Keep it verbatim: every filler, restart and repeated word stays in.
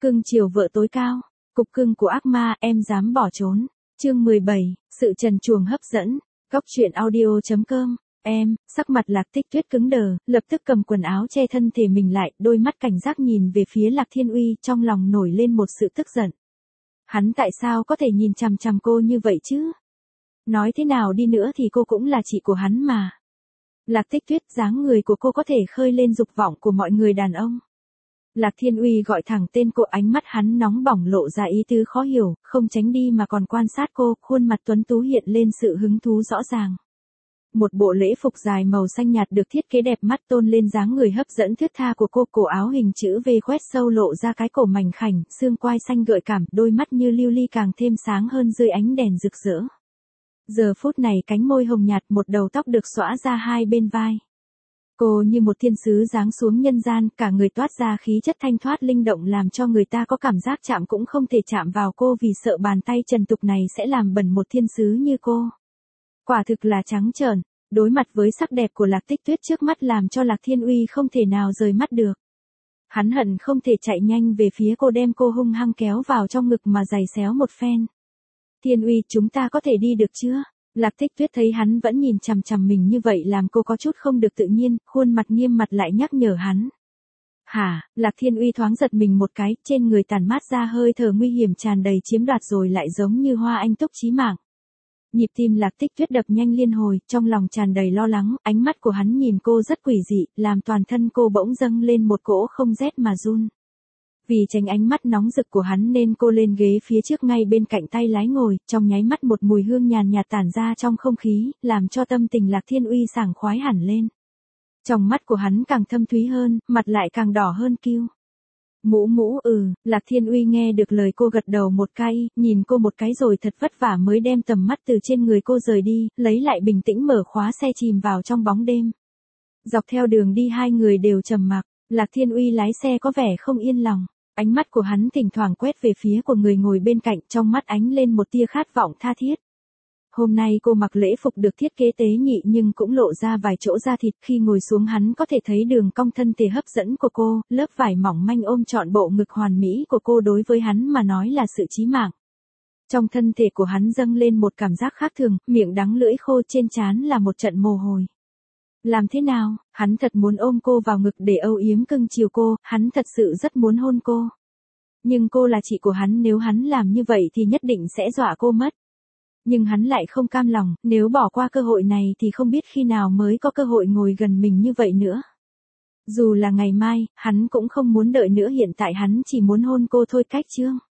Cưng chiều vợ tối cao, cục cưng của ác ma, em dám bỏ trốn. Chương mười bảy, sự trần truồng hấp dẫn. Góc truyện audio chấm com. Em, sắc mặt Lạc Tích Tuyết cứng đờ, lập tức cầm quần áo che thân thể mình lại, đôi mắt cảnh giác nhìn về phía Lạc Thiên Uy, trong lòng nổi lên một sự tức giận. Hắn tại sao có thể nhìn chằm chằm cô như vậy chứ? Nói thế nào đi nữa thì cô cũng là chị của hắn mà. Lạc Tích Tuyết, dáng người của cô có thể khơi lên dục vọng của mọi người đàn ông. Lạc Thiên Uy gọi thẳng tên cô, ánh mắt hắn nóng bỏng lộ ra ý tứ khó hiểu, không tránh đi mà còn quan sát cô, khuôn mặt tuấn tú hiện lên sự hứng thú rõ ràng. Một bộ lễ phục dài màu xanh nhạt được thiết kế đẹp mắt tôn lên dáng người hấp dẫn thướt tha của cô, cổ áo hình chữ V khoét sâu lộ ra cái cổ mảnh khảnh, xương quai xanh gợi cảm, đôi mắt như lưu ly càng thêm sáng hơn dưới ánh đèn rực rỡ. Giờ phút này cánh môi hồng nhạt, một đầu tóc được xõa ra hai bên vai. Cô như một thiên sứ giáng xuống nhân gian, cả người toát ra khí chất thanh thoát linh động làm cho người ta có cảm giác chạm cũng không thể chạm vào cô vì sợ bàn tay trần tục này sẽ làm bẩn một thiên sứ như cô. Quả thực là trắng trợn, đối mặt với sắc đẹp của Lạc Tích Tuyết trước mắt làm cho Lạc Thiên Uy không thể nào rời mắt được. Hắn hận không thể chạy nhanh về phía cô đem cô hung hăng kéo vào trong ngực mà giày xéo một phen. Thiên Uy, chúng ta có thể đi được chưa? Lạc Tích Tuyết thấy hắn vẫn nhìn chằm chằm mình như vậy làm cô có chút không được tự nhiên, khuôn mặt nghiêm mặt lại nhắc nhở hắn. Hả? Lạc Thiên Uy thoáng giật mình một cái, trên người tàn mát ra hơi thở nguy hiểm tràn đầy chiếm đoạt rồi lại giống như hoa anh túc chí mạng. Nhịp tim Lạc Tích Tuyết đập nhanh liên hồi, trong lòng tràn đầy lo lắng, ánh mắt của hắn nhìn cô rất quỷ dị, làm toàn thân cô bỗng dâng lên một cỗ không rét mà run. Vì tránh ánh mắt nóng rực của hắn nên cô lên ghế phía trước ngay bên cạnh tay lái ngồi, trong nháy mắt một mùi hương nhàn nhạt tản ra trong không khí, làm cho tâm tình Lạc Thiên Uy sảng khoái hẳn lên. Trong mắt của hắn càng thâm thúy hơn, mặt lại càng đỏ hơn kiêu. Mũ mũ ừ, Lạc Thiên Uy nghe được lời cô gật đầu một cái, nhìn cô một cái rồi thật vất vả mới đem tầm mắt từ trên người cô rời đi, lấy lại bình tĩnh mở khóa xe chìm vào trong bóng đêm. Dọc theo đường đi hai người đều trầm mặc, Lạc Thiên Uy lái xe có vẻ không yên lòng. Ánh mắt của hắn thỉnh thoảng quét về phía của người ngồi bên cạnh, trong mắt ánh lên một tia khát vọng tha thiết. Hôm nay cô mặc lễ phục được thiết kế tế nhị nhưng cũng lộ ra vài chỗ da thịt, khi ngồi xuống hắn có thể thấy đường cong thân thể hấp dẫn của cô, lớp vải mỏng manh ôm trọn bộ ngực hoàn mỹ của cô đối với hắn mà nói là sự chí mạng. Trong thân thể của hắn dâng lên một cảm giác khác thường, miệng đắng lưỡi khô, trên trán là một trận mồ hôi. Làm thế nào, hắn thật muốn ôm cô vào ngực để âu yếm cưng chiều cô, hắn thật sự rất muốn hôn cô. Nhưng cô là chị của hắn, nếu hắn làm như vậy thì nhất định sẽ dọa cô mất. Nhưng hắn lại không cam lòng, nếu bỏ qua cơ hội này thì không biết khi nào mới có cơ hội ngồi gần mình như vậy nữa. Dù là ngày mai, hắn cũng không muốn đợi nữa, hiện tại hắn chỉ muốn hôn cô thôi. Cách chương